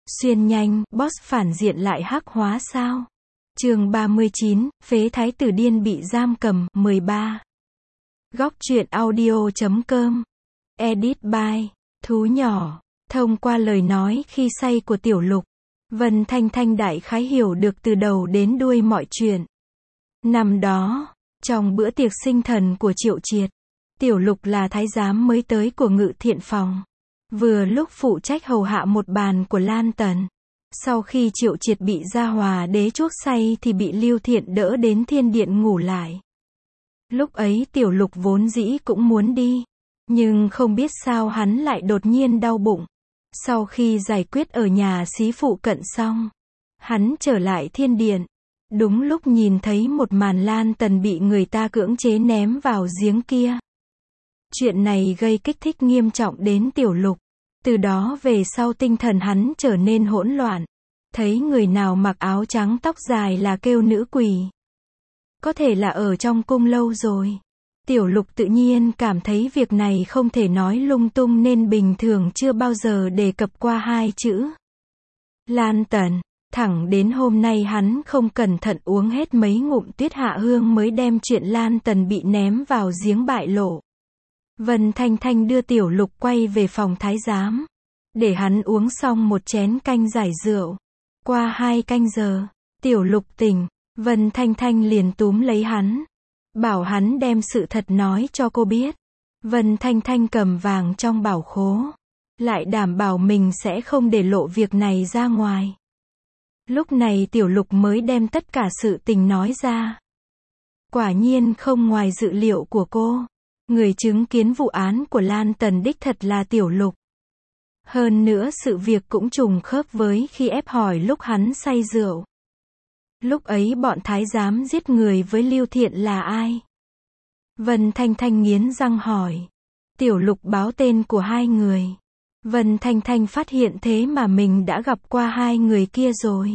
Xuyên nhanh, boss phản diện lại hắc hóa sao? Chương 39, phế thái tử điên bị giam cầm, 13. Góc truyện audio.com. Edit by Thú Nhỏ. Thông qua lời nói khi say của Tiểu Lục, Vân Thanh Thanh đại khái hiểu được từ đầu đến đuôi mọi chuyện. Năm đó, trong bữa tiệc sinh thần của Triệu Triệt, Tiểu Lục là thái giám mới tới của Ngự Thiện Phòng, vừa lúc phụ trách hầu hạ một bàn của Lan Tần. Sau khi Triệu Triệt bị Gia Hòa đế chuốc say thì bị Lưu Thiện đỡ đến thiên điện ngủ lại. Lúc ấy Tiểu Lục vốn dĩ cũng muốn đi, nhưng không biết sao hắn lại đột nhiên đau bụng. Sau khi giải quyết ở nhà xí phụ cận xong, hắn trở lại thiên điện. Đúng lúc nhìn thấy một màn Lan Tần bị người ta cưỡng chế ném vào giếng kia. Chuyện này gây kích thích nghiêm trọng đến Tiểu Lục. Từ đó về sau tinh thần hắn trở nên hỗn loạn. Thấy người nào mặc áo trắng tóc dài là kêu nữ quỷ. Có thể là ở trong cung lâu rồi. Tiểu Lục tự nhiên cảm thấy việc này không thể nói lung tung nên bình thường chưa bao giờ đề cập qua hai chữ Lan Tần. Thẳng đến hôm nay hắn không cẩn thận uống hết mấy ngụm Tuyết Hạ Hương mới đem chuyện Lan Tần bị ném vào giếng bại lộ. Vân Thanh Thanh đưa Tiểu Lục quay về phòng thái giám, để hắn uống xong một chén canh giải rượu. Qua 2 canh giờ, Tiểu Lục tỉnh, Vân Thanh Thanh liền túm lấy hắn, bảo hắn đem sự thật nói cho cô biết. Vân Thanh Thanh cầm vàng trong bảo khố, lại đảm bảo mình sẽ không để lộ việc này ra ngoài. Lúc này Tiểu Lục mới đem tất cả sự tình nói ra. Quả nhiên không ngoài dự liệu của cô. Người chứng kiến vụ án của Lan Tần đích thật là Tiểu Lục. Hơn nữa sự việc cũng trùng khớp với khi ép hỏi lúc hắn say rượu. Lúc ấy bọn thái giám giết người với Lưu Thiện là ai? Vân Thanh Thanh nghiến răng hỏi. Tiểu Lục báo tên của hai người. Vân Thanh Thanh phát hiện thế mà mình đã gặp qua hai người kia rồi.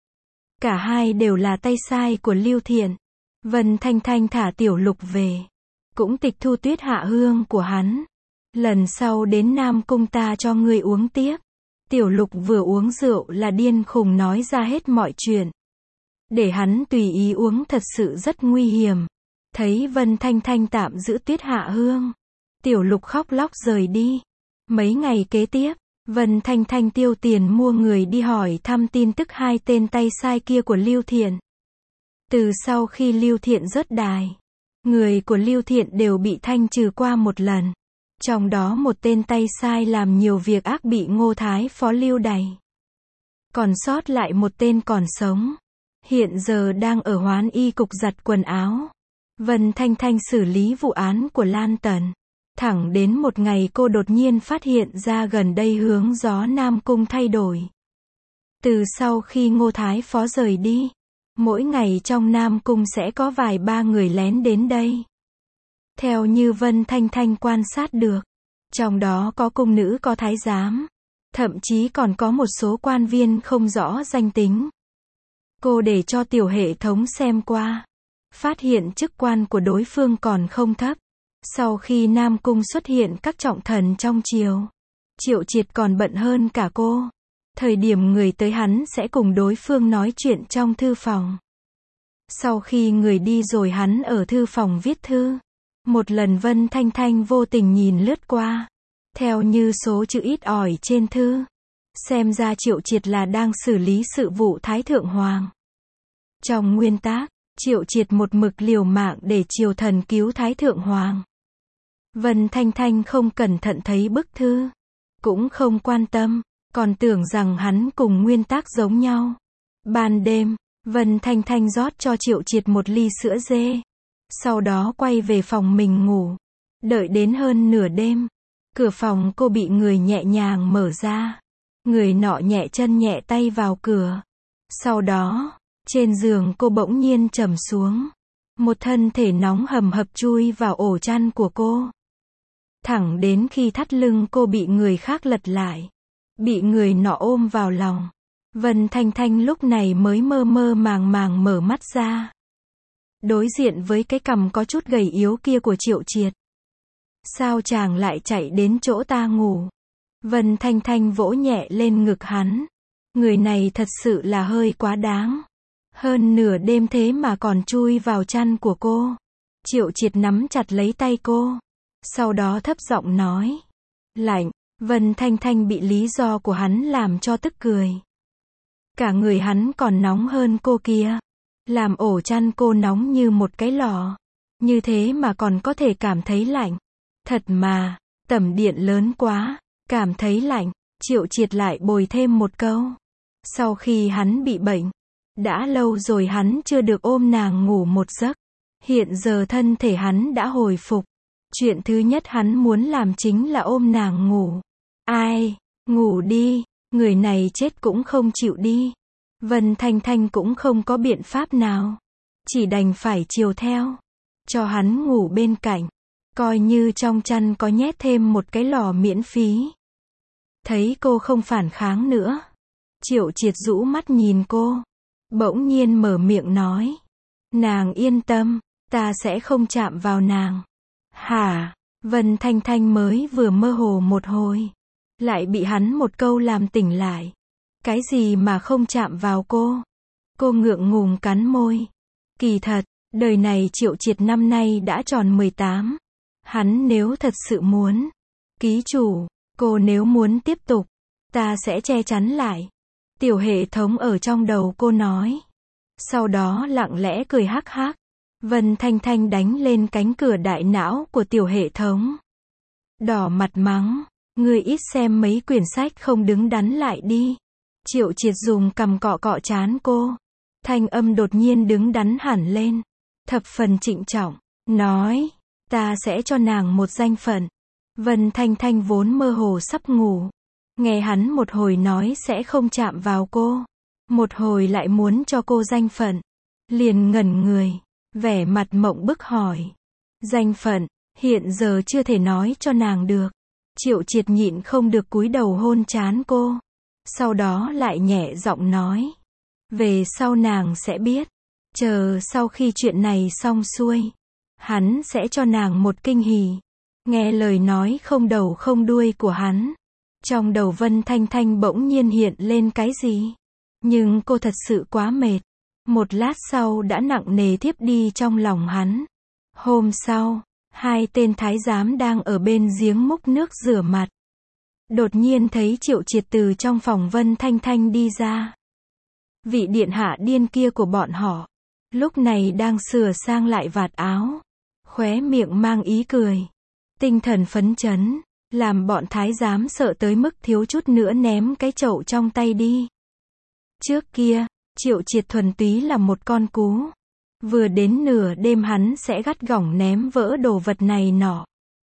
Cả hai đều là tay sai của Lưu Thiện. Vân Thanh Thanh thả Tiểu Lục về, cũng tịch thu Tuyết Hạ Hương của hắn. Lần sau đến Nam Cung ta cho ngươi uống tiếp. Tiểu Lục vừa uống rượu là điên khùng nói ra hết mọi chuyện. Để hắn tùy ý uống thật sự rất nguy hiểm. Thấy Vân Thanh Thanh tạm giữ Tuyết Hạ Hương, Tiểu Lục khóc lóc rời đi. Mấy ngày kế tiếp, Vân Thanh Thanh tiêu tiền mua người đi hỏi thăm tin tức hai tên tay sai kia của Lưu Thiện. Từ sau khi Lưu Thiện rớt đài, người của Lưu Thiện đều bị thanh trừ qua một lần. Trong đó một tên tay sai làm nhiều việc ác bị Ngô Thái Phó lưu đày. Còn sót lại một tên còn sống. Hiện giờ đang ở Hoán Y cục giặt quần áo. Vân Thanh Thanh xử lý vụ án của Lan Tần. Thẳng đến một ngày cô đột nhiên phát hiện ra gần đây hướng gió Nam Cung thay đổi. Từ sau khi Ngô Thái Phó rời đi, mỗi ngày trong Nam Cung sẽ có vài ba người lén đến đây. Theo như Vân Thanh Thanh quan sát được, trong đó có cung nữ có thái giám, thậm chí còn có một số quan viên không rõ danh tính. Cô để cho tiểu hệ thống xem qua, phát hiện chức quan của đối phương còn không thấp. Sau khi Nam Cung xuất hiện các trọng thần trong triều, Triệu Triệt còn bận hơn cả cô. Thời điểm người tới hắn sẽ cùng đối phương nói chuyện trong thư phòng. Sau khi người đi rồi hắn ở thư phòng viết thư. Một lần Vân Thanh Thanh vô tình nhìn lướt qua. Theo như số chữ ít ỏi trên thư, xem ra Triệu Triệt là đang xử lý sự vụ Thái Thượng Hoàng. Trong nguyên tắc, Triệu Triệt một mực liều mạng để triều thần cứu Thái Thượng Hoàng. Vân Thanh Thanh không cẩn thận thấy bức thư, cũng không quan tâm, còn tưởng rằng hắn cùng nguyên tắc giống nhau. Ban đêm, Vân Thanh Thanh rót cho Triệu Triệt một ly sữa dê. Sau đó quay về phòng mình ngủ. Đợi đến hơn nửa đêm, cửa phòng cô bị người nhẹ nhàng mở ra. Người nọ nhẹ chân nhẹ tay vào cửa. Sau đó, trên giường cô bỗng nhiên trầm xuống. Một thân thể nóng hầm hập chui vào ổ chăn của cô. Thẳng đến khi thắt lưng cô bị người khác lật lại. Bị người nọ ôm vào lòng. Vân Thanh Thanh lúc này mới mơ mơ màng màng mở mắt ra. Đối diện với cái cằm có chút gầy yếu kia của Triệu Triệt. Sao chàng lại chạy đến chỗ ta ngủ? Vân Thanh Thanh vỗ nhẹ lên ngực hắn. Người này thật sự là hơi quá đáng. Hơn nửa đêm thế mà còn chui vào chăn của cô. Triệu Triệt nắm chặt lấy tay cô. Sau đó thấp giọng nói. Lạnh. Vân Thanh Thanh bị lý do của hắn làm cho tức cười. Cả người hắn còn nóng hơn cô kia. Làm ổ chăn cô nóng như một cái lò. Như thế mà còn có thể cảm thấy lạnh. Thật mà, tầm điện lớn quá. Cảm thấy lạnh. Triệu Triệt lại bồi thêm một câu. Sau khi hắn bị bệnh, đã lâu rồi hắn chưa được ôm nàng ngủ một giấc. Hiện giờ thân thể hắn đã hồi phục. Chuyện thứ nhất hắn muốn làm chính là ôm nàng ngủ. Ai, ngủ đi, người này chết cũng không chịu đi. Vân Thanh Thanh cũng không có biện pháp nào. Chỉ đành phải chiều theo. Cho hắn ngủ bên cạnh. Coi như trong chăn có nhét thêm một cái lò miễn phí. Thấy cô không phản kháng nữa. Triệu Triệt rũ mắt nhìn cô. Bỗng nhiên mở miệng nói. Nàng yên tâm, ta sẽ không chạm vào nàng. Hả? Vân Thanh Thanh mới vừa mơ hồ một hồi. Lại bị hắn một câu làm tỉnh lại. Cái gì mà không chạm vào cô? Cô ngượng ngùng cắn môi. Kỳ thật, đời này Triệu Triệt năm nay đã tròn 18. Hắn nếu thật sự muốn. Ký chủ, cô nếu muốn tiếp tục, ta sẽ che chắn lại. Tiểu hệ thống ở trong đầu cô nói. Sau đó lặng lẽ cười hắc hắc. Vân Thanh Thanh đánh lên cánh cửa đại não của tiểu hệ thống. Đỏ mặt mắng. Ngươi ít xem mấy quyển sách không đứng đắn lại đi. Triệu Triệt dùng cằm cọ cọ trán cô. Thanh âm đột nhiên đứng đắn hẳn lên. Thập phần trịnh trọng. Nói. Ta sẽ cho nàng một danh phận. Vân Thanh Thanh vốn mơ hồ sắp ngủ. Nghe hắn một hồi nói sẽ không chạm vào cô. Một hồi lại muốn cho cô danh phận. Liền ngẩn người. Vẻ mặt mộng bức hỏi. Danh phận, hiện giờ chưa thể nói cho nàng được. Triệu Triệt nhịn không được cúi đầu hôn trán cô. Sau đó lại nhẹ giọng nói. Về sau nàng sẽ biết. Chờ sau khi chuyện này xong xuôi. Hắn sẽ cho nàng một kinh hỉ. Nghe lời nói không đầu không đuôi của hắn. Trong đầu Vân Thanh Thanh bỗng nhiên hiện lên cái gì. Nhưng cô thật sự quá mệt. Một lát sau đã nặng nề thiếp đi trong lòng hắn. Hôm sau, hai tên thái giám đang ở bên giếng múc nước rửa mặt. Đột nhiên thấy Triệu Triệt từ trong phòng Vân Thanh Thanh đi ra. Vị điện hạ điên kia của bọn họ. Lúc này đang sửa sang lại vạt áo. Khóe miệng mang ý cười. Tinh thần phấn chấn. Làm bọn thái giám sợ tới mức thiếu chút nữa ném cái chậu trong tay đi. Trước kia, Triệu Triệt thuần túy là một con cú. Vừa đến nửa đêm hắn sẽ gắt gỏng ném vỡ đồ vật này nọ.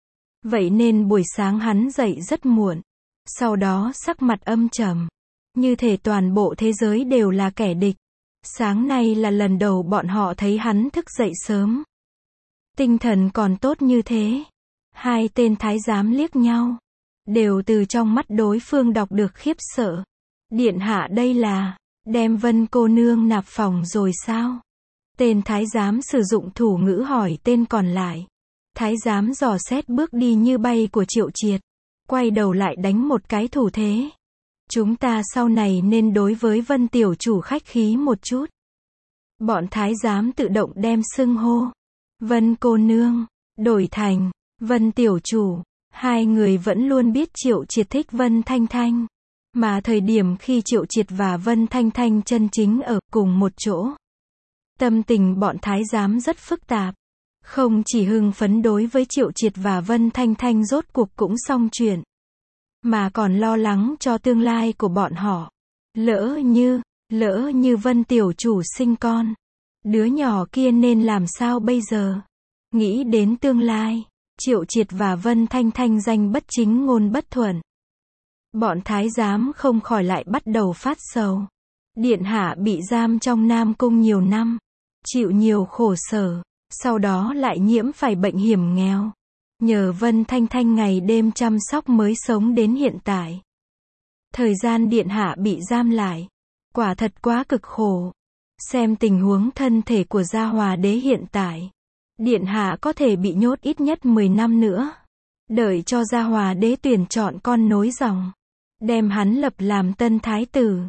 Vậy nên buổi sáng hắn dậy rất muộn. Sau đó sắc mặt âm trầm. Như thể toàn bộ thế giới đều là kẻ địch. Sáng nay là lần đầu bọn họ thấy hắn thức dậy sớm. Tinh thần còn tốt như thế. Hai tên thái giám liếc nhau. Đều từ trong mắt đối phương đọc được khiếp sợ. Điện hạ đây là đem Vân cô nương nạp phòng rồi sao? Tên thái giám sử dụng thủ ngữ hỏi tên còn lại. Thái giám dò xét bước đi như bay của Triệu Triệt. Quay đầu lại đánh một cái thủ thế. Chúng ta sau này nên đối với Vân tiểu chủ khách khí một chút. Bọn thái giám tự động đem xưng hô. Vân cô nương, đổi thành Vân tiểu chủ. Hai người vẫn luôn biết Triệu Triệt thích Vân Thanh Thanh. Mà thời điểm khi Triệu Triệt và Vân Thanh Thanh chân chính ở cùng một chỗ. Tâm tình bọn thái giám rất phức tạp. Không chỉ hưng phấn đối với Triệu Triệt và Vân Thanh Thanh rốt cuộc cũng xong chuyện. Mà còn lo lắng cho tương lai của bọn họ. Lỡ như Vân tiểu chủ sinh con. Đứa nhỏ kia nên làm sao bây giờ? Nghĩ đến tương lai. Triệu Triệt và Vân Thanh Thanh danh bất chính ngôn bất thuận. Bọn thái giám không khỏi lại bắt đầu phát sầu. Điện hạ bị giam trong Nam Cung nhiều năm. Chịu nhiều khổ sở. Sau đó lại nhiễm phải bệnh hiểm nghèo. Nhờ Vân Thanh Thanh ngày đêm chăm sóc mới sống đến hiện tại. Thời gian điện hạ bị giam lại. Quả thật quá cực khổ. Xem tình huống thân thể của Gia Hòa đế hiện tại. Điện hạ có thể bị nhốt ít nhất 10 năm nữa. Đợi cho Gia Hòa đế tuyển chọn con nối dòng. Đem hắn lập làm tân thái tử.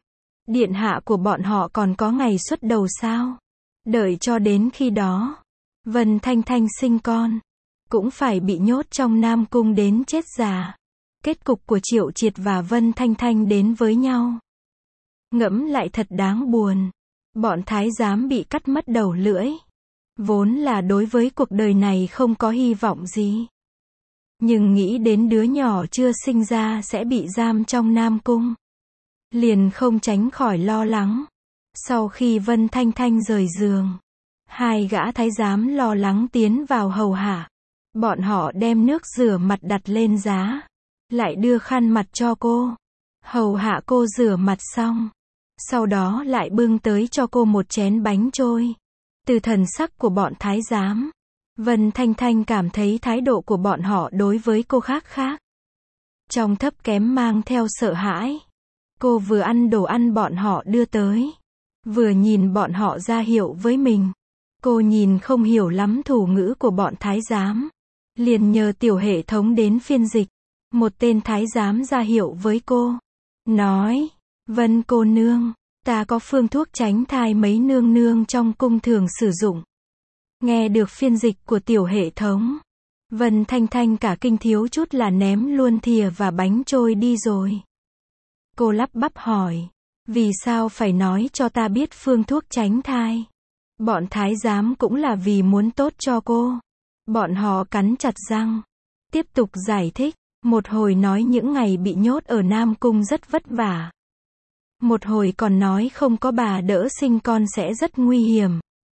Điện hạ của bọn họ còn có ngày xuất đầu sao? Đợi cho đến khi đó, Vân Thanh Thanh sinh con, cũng phải bị nhốt trong Nam Cung đến chết già. Kết cục của Triệu Triệt và Vân Thanh Thanh đến với nhau. Ngẫm lại thật đáng buồn. Bọn thái giám bị cắt mất đầu lưỡi. Vốn là đối với cuộc đời này không có hy vọng gì. Nhưng nghĩ đến đứa nhỏ chưa sinh ra sẽ bị giam trong Nam Cung, liền không tránh khỏi lo lắng. Sau khi Vân Thanh Thanh rời giường, hai gã thái giám lo lắng tiến vào hầu hạ. Bọn họ đem nước rửa mặt đặt lên giá, lại đưa khăn mặt cho cô. Hầu hạ cô rửa mặt xong, sau đó lại bưng tới cho cô một chén bánh trôi. Từ thần sắc của bọn thái giám, Vân Thanh Thanh cảm thấy thái độ của bọn họ đối với cô khác khác. Trong thấp kém mang theo sợ hãi. Cô vừa ăn đồ ăn bọn họ đưa tới, vừa nhìn bọn họ ra hiệu với mình. Cô nhìn không hiểu lắm thủ ngữ của bọn thái giám, liền nhờ tiểu hệ thống đến phiên dịch. Một tên thái giám ra hiệu với cô, nói, Vân cô nương, ta có phương thuốc tránh thai mấy nương nương trong cung thường sử dụng. Nghe được phiên dịch của tiểu hệ thống, Vân Thanh Thanh cả kinh thiếu chút là ném luôn thìa và bánh trôi đi rồi. Cô lắp bắp hỏi, vì sao phải nói cho ta biết phương thuốc tránh thai? Bọn thái giám cũng là vì muốn tốt cho cô. Bọn họ cắn chặt răng, tiếp tục giải thích. Một hồi nói những ngày bị nhốt ở Nam Cung rất vất vả. Một hồi còn nói không có bà đỡ sinh con sẽ rất nguy hiểm.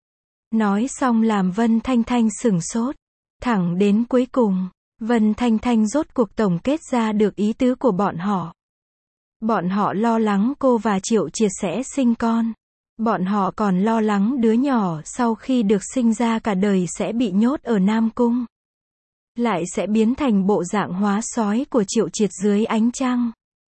Nói xong làm Vân Thanh Thanh sửng sốt. Thẳng đến cuối cùng, Vân Thanh Thanh rốt cuộc tổng kết ra được ý tứ của bọn họ. Bọn họ lo lắng cô và Triệu Triệt sẽ sinh con. Bọn họ còn lo lắng đứa nhỏ sau khi được sinh ra cả đời sẽ bị nhốt ở Nam Cung, lại sẽ biến thành bộ dạng hóa sói của Triệu Triệt dưới ánh trăng.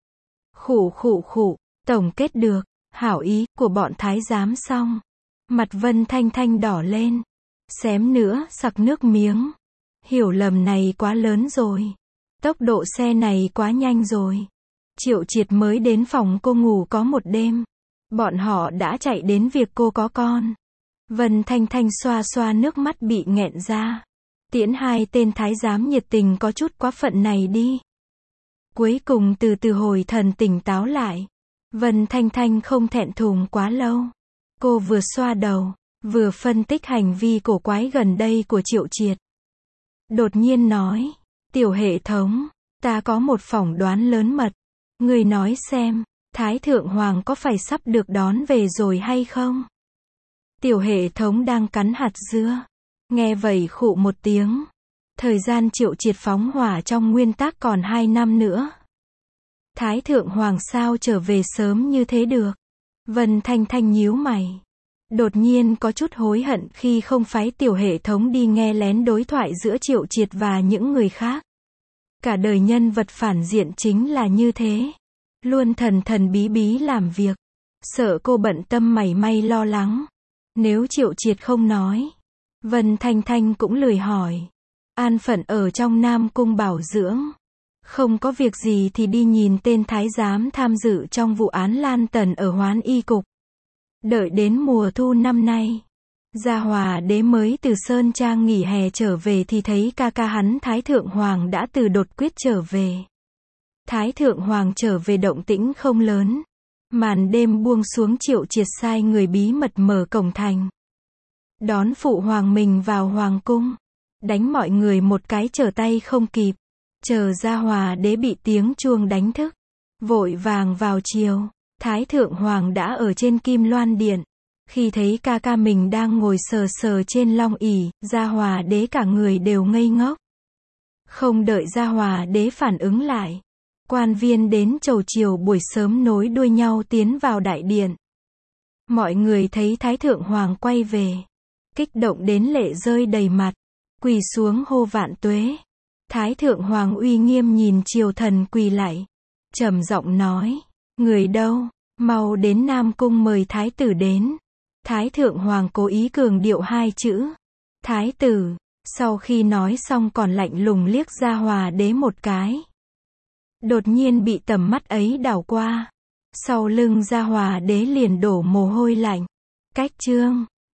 Khụ, tổng kết được hảo ý của bọn thái giám xong, mặt Vân Thanh Thanh đỏ lên, xém nữa sặc nước miếng. Hiểu lầm này quá lớn rồi, tốc độ xe này quá nhanh rồi. Triệu Triệt mới đến phòng cô ngủ có một đêm, bọn họ đã chạy đến việc cô có con. Vân Thanh Thanh xoa xoa nước mắt bị nghẹn ra. Tiễn hai tên thái giám nhiệt tình có chút quá phận này đi. Cuối cùng từ từ hồi thần tỉnh táo lại. Vân Thanh Thanh không thẹn thùng quá lâu. Cô vừa xoa đầu, vừa phân tích hành vi cổ quái gần đây của Triệu Triệt. Đột nhiên nói, tiểu hệ thống, ta có một phỏng đoán lớn mật. Người nói xem, Thái Thượng Hoàng có phải sắp được đón về rồi hay không? Tiểu hệ thống đang cắn hạt dưa. Nghe vậy khụ một tiếng. Thời gian Triệu Triệt phóng hỏa trong nguyên tắc còn 2 năm nữa. Thái Thượng Hoàng sao trở về sớm như thế được? Vân Thanh Thanh nhíu mày. Đột nhiên có chút hối hận khi không phái tiểu hệ thống đi nghe lén đối thoại giữa Triệu Triệt và những người khác. Cả đời nhân vật phản diện chính là như thế. Luôn thần thần bí bí làm việc. Sợ cô bận tâm mảy may lo lắng. Nếu Triệu Triệt không nói, Vân Thanh Thanh cũng lười hỏi. An phận ở trong Nam Cung bảo dưỡng. Không có việc gì thì đi nhìn tên thái giám tham dự trong vụ án Lan Tần ở Hoán Y Cục. Đợi đến mùa thu năm nay, Gia Hòa đế mới từ Sơn Trang nghỉ hè trở về thì thấy ca ca hắn Thái Thượng Hoàng đã từ đột quyết trở về. Thái Thượng Hoàng trở về động tĩnh không lớn. Màn đêm buông xuống, Triệu Triệt sai người bí mật mở cổng thành. Đón phụ hoàng mình vào hoàng cung. Đánh mọi người một cái trở tay không kịp. Chờ Gia Hòa đế bị tiếng chuông đánh thức. Vội vàng vào chiều. Thái Thượng Hoàng đã ở trên Kim Loan Điện. Khi thấy ca ca mình đang ngồi sờ sờ trên long ỷ, Gia Hòa đế cả người đều ngây ngốc. Không đợi Gia Hòa đế phản ứng lại, quan viên đến chầu chiều buổi sớm nối đuôi nhau tiến vào đại điện. Mọi người thấy Thái Thượng Hoàng quay về, kích động đến lệ rơi đầy mặt, quỳ xuống hô vạn tuế. Thái Thượng Hoàng uy nghiêm nhìn triều thần quỳ lạy, trầm giọng nói, người đâu, mau đến Nam Cung mời thái tử đến. Thái Thượng Hoàng cố ý cường điệu 2 chữ, thái tử, sau khi nói xong còn lạnh lùng liếc Gia Hòa đế một cái. Đột nhiên bị tầm mắt ấy đảo qua, Sau lưng Gia Hòa đế liền đổ mồ hôi lạnh. Cách chương